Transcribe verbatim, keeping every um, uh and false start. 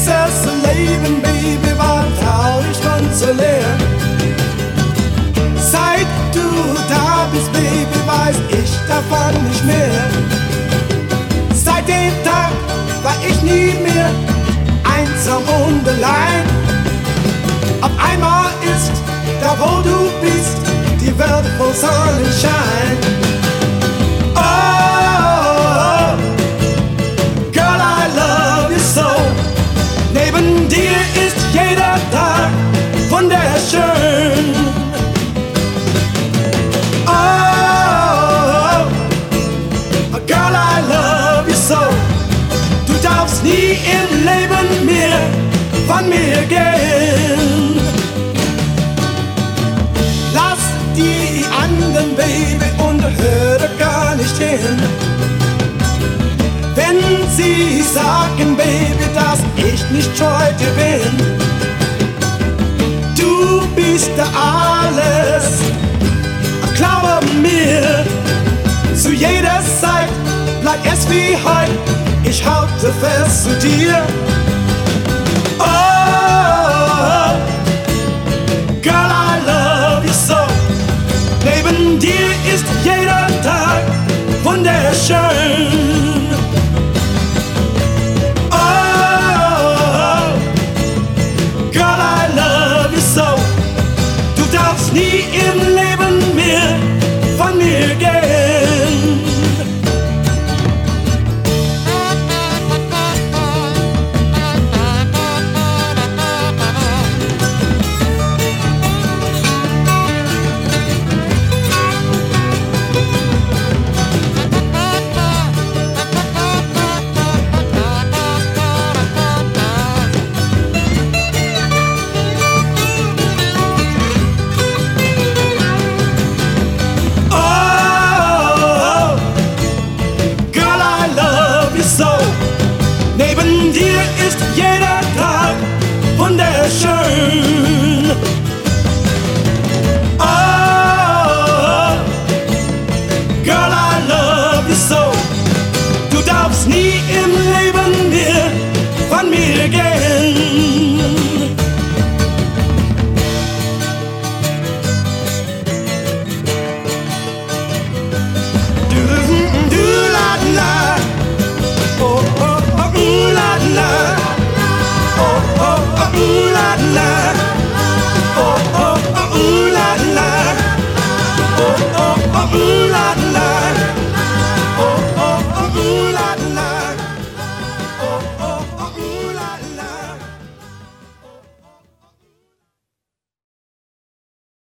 Dieses Leben, Baby, war traurig und so leer. Seit du da bist, Baby, weiß ich davon nicht mehr. Seit dem Tag war ich nie mehr einsam und allein. Auf einmal ist da, wo du bist, die Welt voll Sonnenschein. Oh, girl, I love you so. Neben dir ist jeder Tag wunderschön. Oh, girl, I love you so. Du darfst nie im Leben mehr von mir gehen. Lass die anderen, Baby, und höre gar nicht hin. Wenn sie sagen, Baby, dass ich nicht treu dir bin. Du bist da alles, glaube mir. Zu jeder Zeit bleibt es wie heute, ich halte fest zu dir. Oh, girl, I love you so. Neben dir ist jeder Tag wunderschön.